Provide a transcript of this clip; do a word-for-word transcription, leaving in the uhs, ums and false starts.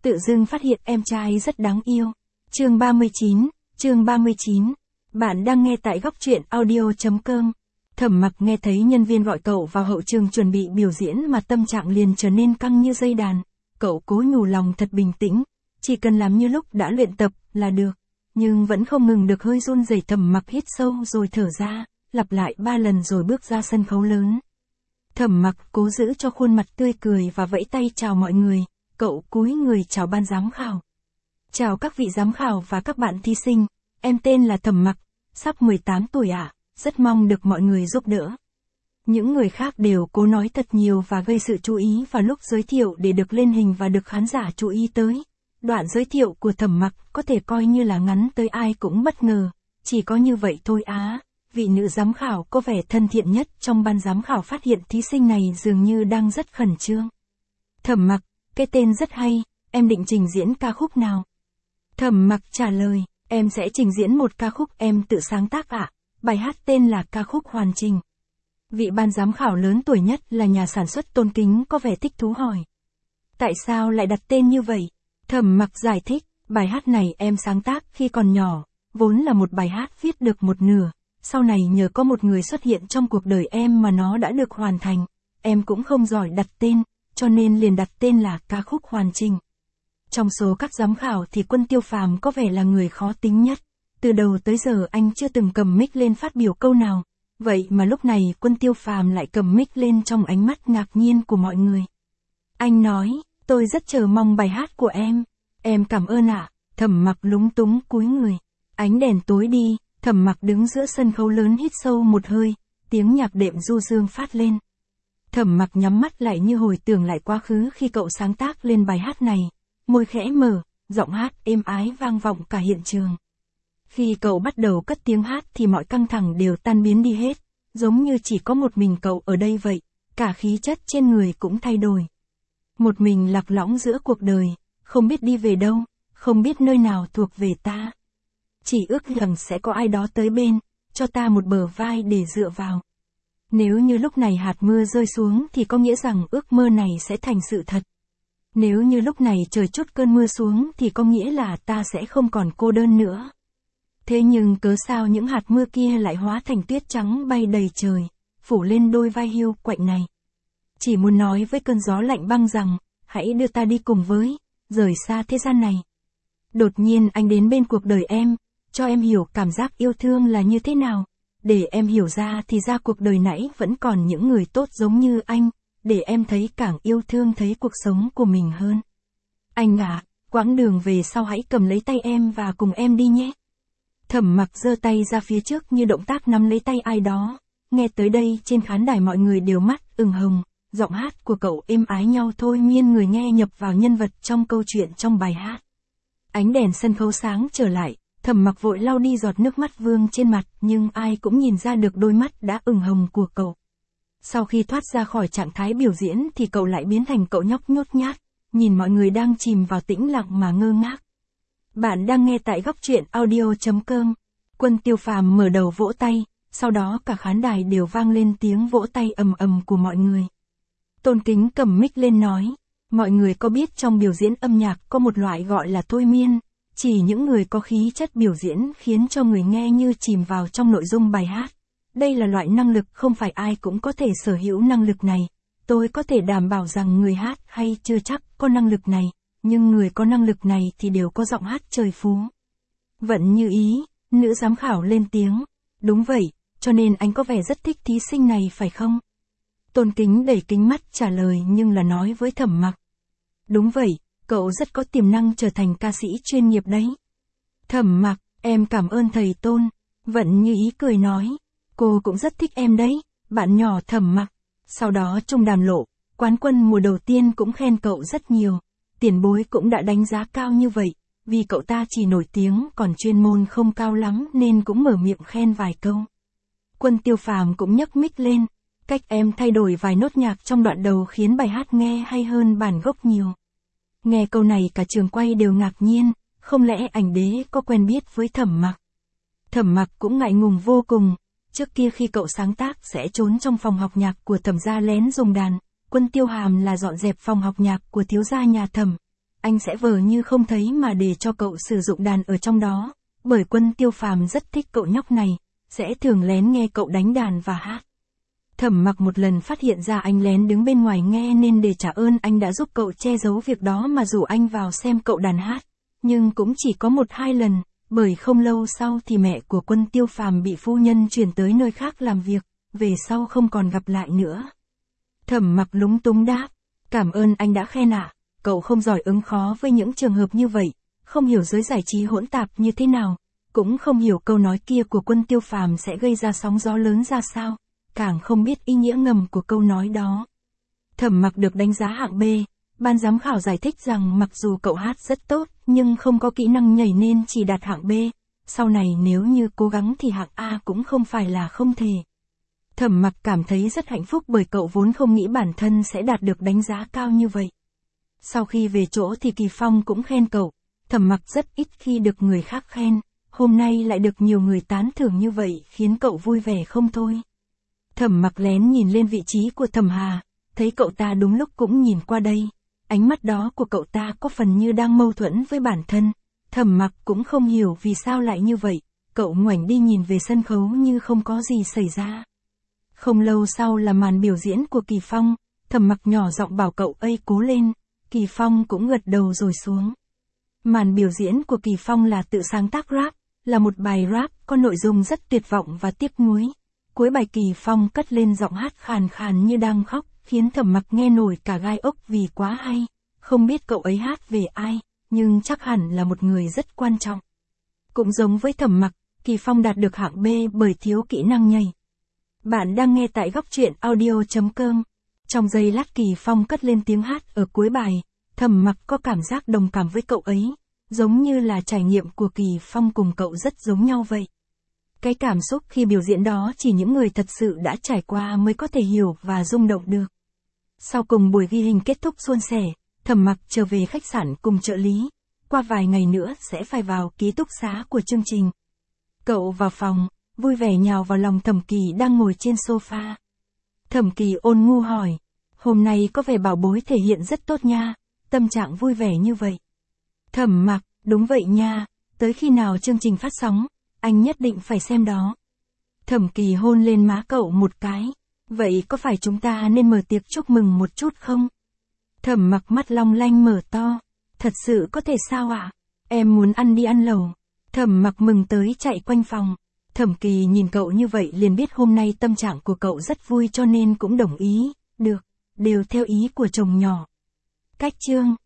tự dưng phát hiện em trai rất đáng yêu. Chương ba mươi chín, chương ba mươi chín. Bạn đang nghe tại góc truyện audio chấm com. Thẩm Mặc nghe thấy nhân viên gọi cậu vào hậu trường chuẩn bị biểu diễn mà tâm trạng liền trở nên căng như dây đàn. Cậu cố nhủ lòng thật bình tĩnh, chỉ cần làm như lúc đã luyện tập là được. Nhưng vẫn không ngừng được hơi run rẩy. Thẩm Mặc hít sâu rồi thở ra, lặp lại ba lần rồi bước ra sân khấu lớn. Thẩm Mặc cố giữ cho khuôn mặt tươi cười và vẫy tay chào mọi người. Cậu cúi người chào ban giám khảo. Chào các vị giám khảo và các bạn thi sinh, em tên là Thẩm Mặc, sắp mười tám tuổi ạ, à, rất mong được mọi người giúp đỡ. Những người khác đều cố nói thật nhiều và gây sự chú ý vào lúc giới thiệu để được lên hình và được khán giả chú ý tới. Đoạn giới thiệu của Thẩm Mặc có thể coi như là ngắn tới ai cũng bất ngờ, chỉ có như vậy thôi á. Vị nữ giám khảo có vẻ thân thiện nhất trong ban giám khảo phát hiện thí sinh này dường như đang rất khẩn trương. Thẩm Mặc, cái tên rất hay, em định trình diễn ca khúc nào? Thẩm Mặc trả lời, em sẽ trình diễn một ca khúc em tự sáng tác ạ, à? Bài hát tên là ca khúc Hoàn Trình. Vị ban giám khảo lớn tuổi nhất là nhà sản xuất Tôn Kính có vẻ thích thú hỏi. Tại sao lại đặt tên như vậy? Thẩm Mặc giải thích, bài hát này em sáng tác khi còn nhỏ, vốn là một bài hát viết được một nửa, sau này nhờ có một người xuất hiện trong cuộc đời em mà nó đã được hoàn thành. Em cũng không giỏi đặt tên, cho nên liền đặt tên là ca khúc Hoàn Trình. Trong số các giám khảo thì Quân Tiêu Phàm có vẻ là người khó tính nhất. Từ đầu tới giờ anh chưa từng cầm mic lên phát biểu câu nào. Vậy mà lúc này Quân Tiêu Phàm lại cầm mic lên trong ánh mắt ngạc nhiên của mọi người. Anh nói, tôi rất chờ mong bài hát của em. Em cảm ơn ạ. À. Thẩm Mặc lúng túng cúi người. Ánh đèn tối đi, Thẩm Mặc đứng giữa sân khấu lớn hít sâu một hơi, tiếng nhạc đệm du dương phát lên. Thẩm Mặc nhắm mắt lại như hồi tưởng lại quá khứ khi cậu sáng tác lên bài hát này. Môi khẽ mở, giọng hát êm ái vang vọng cả hiện trường. Khi cậu bắt đầu cất tiếng hát thì mọi căng thẳng đều tan biến đi hết, giống như chỉ có một mình cậu ở đây vậy, cả khí chất trên người cũng thay đổi. Một mình lạc lõng giữa cuộc đời, không biết đi về đâu, không biết nơi nào thuộc về ta. Chỉ ước rằng sẽ có ai đó tới bên, cho ta một bờ vai để dựa vào. Nếu như lúc này hạt mưa rơi xuống thì có nghĩa rằng ước mơ này sẽ thành sự thật. Nếu như lúc này trời trút cơn mưa xuống thì có nghĩa là ta sẽ không còn cô đơn nữa. Thế nhưng cớ sao những hạt mưa kia lại hóa thành tuyết trắng bay đầy trời, phủ lên đôi vai hiu quạnh này. Chỉ muốn nói với cơn gió lạnh băng rằng, hãy đưa ta đi cùng với, rời xa thế gian này. Đột nhiên anh đến bên cuộc đời em, cho em hiểu cảm giác yêu thương là như thế nào. Để em hiểu ra thì ra cuộc đời nãy vẫn còn những người tốt giống như anh. Để em thấy càng yêu thương thấy cuộc sống của mình hơn. Anh ạ, à, quãng đường về sau hãy cầm lấy tay em và cùng em đi nhé. Thẩm Mặc giơ tay ra phía trước như động tác nắm lấy tay ai đó. Nghe tới đây trên khán đài mọi người đều mắt ửng hồng, giọng hát của cậu êm ái nhau thôi miên người nghe nhập vào nhân vật trong câu chuyện trong bài hát. Ánh đèn sân khấu sáng trở lại, Thẩm Mặc vội lau đi giọt nước mắt vương trên mặt nhưng ai cũng nhìn ra được đôi mắt đã ửng hồng của cậu. Sau khi thoát ra khỏi trạng thái biểu diễn thì cậu lại biến thành cậu nhóc nhút nhát, nhìn mọi người đang chìm vào tĩnh lặng mà ngơ ngác. Bạn đang nghe tại góc truyện audio chấm com. Quân Tiêu Phàm mở đầu vỗ tay, sau đó cả khán đài đều vang lên tiếng vỗ tay ầm ầm của mọi người. Tôn Kính cầm mic lên nói, mọi người có biết trong biểu diễn âm nhạc có một loại gọi là thôi miên, chỉ những người có khí chất biểu diễn khiến cho người nghe như chìm vào trong nội dung bài hát. Đây là loại năng lực không phải ai cũng có thể sở hữu năng lực này. Tôi có thể đảm bảo rằng người hát hay chưa chắc có năng lực này, nhưng người có năng lực này thì đều có giọng hát trời phú. Vận như ý, nữ giám khảo lên tiếng. Đúng vậy, cho nên anh có vẻ rất thích thí sinh này phải không? Tôn Kính đẩy kính mắt trả lời nhưng là nói với Thẩm Mặc. Đúng vậy, cậu rất có tiềm năng trở thành ca sĩ chuyên nghiệp đấy. Thẩm Mặc, em cảm ơn thầy Tôn. Vận như ý cười nói. Cô cũng rất thích em đấy, bạn nhỏ Thẩm Mặc. Sau đó Trung Đàm Lộ, quán quân mùa đầu tiên cũng khen cậu rất nhiều. Tiền bối cũng đã đánh giá cao như vậy, vì cậu ta chỉ nổi tiếng còn chuyên môn không cao lắm nên cũng mở miệng khen vài câu. Quân Tiêu Phàm cũng nhấc mic lên, cách em thay đổi vài nốt nhạc trong đoạn đầu khiến bài hát nghe hay hơn bản gốc nhiều. Nghe câu này cả trường quay đều ngạc nhiên, không lẽ ảnh đế có quen biết với Thẩm Mặc. Thẩm Mặc cũng ngại ngùng vô cùng. Trước kia khi cậu sáng tác sẽ trốn trong phòng học nhạc của Thẩm gia lén dùng đàn, Quân Tiêu Hàm là dọn dẹp phòng học nhạc của thiếu gia nhà Thẩm. anh sẽ vờ như không thấy mà để cho cậu sử dụng đàn ở trong đó, bởi Quân Tiêu Phàm rất thích cậu nhóc này, sẽ thường lén nghe cậu đánh đàn và hát. Thẩm Mặc một lần phát hiện ra anh lén đứng bên ngoài nghe nên để trả ơn anh đã giúp cậu che giấu việc đó mà rủ anh vào xem cậu đàn hát, nhưng cũng chỉ có một hai lần, bởi không lâu sau thì mẹ của Quân Tiêu Phàm bị phu nhân chuyển tới nơi khác làm việc, về sau không còn gặp lại nữa. Thẩm Mặc lúng túng đáp, cảm ơn anh đã khen ạ, cậu không giỏi ứng phó với những trường hợp như vậy, không hiểu giới giải trí hỗn tạp như thế nào, cũng không hiểu câu nói kia của Quân Tiêu Phàm sẽ gây ra sóng gió lớn ra sao, càng không biết ý nghĩa ngầm của câu nói đó. Thẩm Mặc được đánh giá hạng B, ban giám khảo giải thích rằng mặc dù cậu hát rất tốt, nhưng không có kỹ năng nhảy nên chỉ đạt hạng B, sau này nếu như cố gắng thì hạng A cũng không phải là không thể. Thẩm Mặc cảm thấy rất hạnh phúc bởi cậu vốn không nghĩ bản thân sẽ đạt được đánh giá cao như vậy. Sau khi về chỗ thì Kỳ Phong cũng khen cậu, Thẩm Mặc rất ít khi được người khác khen, hôm nay lại được nhiều người tán thưởng như vậy khiến cậu vui vẻ không thôi. Thẩm Mặc lén nhìn lên vị trí của Thẩm Hà, thấy cậu ta đúng lúc cũng nhìn qua đây, ánh mắt đó của cậu ta có phần như đang mâu thuẫn với bản thân, Thẩm Mặc cũng không hiểu vì sao lại như vậy, cậu ngoảnh đi nhìn về sân khấu như không có gì xảy ra. Không lâu sau là màn biểu diễn của Kỳ Phong, Thẩm Mặc nhỏ giọng bảo cậu ấy cố lên, Kỳ Phong cũng gật đầu rồi xuống. Màn biểu diễn của Kỳ Phong là tự sáng tác rap, là một bài rap có nội dung rất tuyệt vọng và tiếc nuối. Cuối bài Kỳ Phong cất lên giọng hát khàn khàn như đang khóc, khiến Thẩm Mặc nghe nổi cả gai ốc vì quá hay. Không biết cậu ấy hát về ai, nhưng chắc hẳn là một người rất quan trọng. Cũng giống với Thẩm Mặc, Kỳ Phong đạt được hạng B bởi thiếu kỹ năng nhảy. Bạn đang nghe tại góc truyện audio chấm com. Trong giây lát Kỳ Phong cất lên tiếng hát ở cuối bài, Thẩm Mặc có cảm giác đồng cảm với cậu ấy, giống như là trải nghiệm của Kỳ Phong cùng cậu rất giống nhau vậy. Cái cảm xúc khi biểu diễn đó chỉ những người thật sự đã trải qua mới có thể hiểu và rung động được. Sau cùng buổi ghi hình kết thúc suôn sẻ, Thẩm Mặc trở về khách sạn cùng trợ lý, qua vài ngày nữa sẽ phải vào ký túc xá của chương trình. Cậu vào phòng, vui vẻ nhào vào lòng Thẩm Kỳ đang ngồi trên sofa. Thẩm Kỳ ôn nhu hỏi, hôm nay có vẻ bảo bối thể hiện rất tốt nha, tâm trạng vui vẻ như vậy. Thẩm Mặc, đúng vậy nha, tới khi nào chương trình phát sóng, anh nhất định phải xem đó. Thẩm Kỳ hôn lên má cậu một cái, vậy có phải chúng ta nên mở tiệc chúc mừng một chút không? Thẩm Mặc mắt long lanh mở to, thật sự có thể sao ạ? Em muốn ăn đi ăn lẩu. Thẩm Mặc mừng tới chạy quanh phòng. Thẩm Kỳ nhìn cậu như vậy liền biết hôm nay tâm trạng của cậu rất vui cho nên cũng đồng ý, được, đều theo ý của chồng nhỏ. Cách chương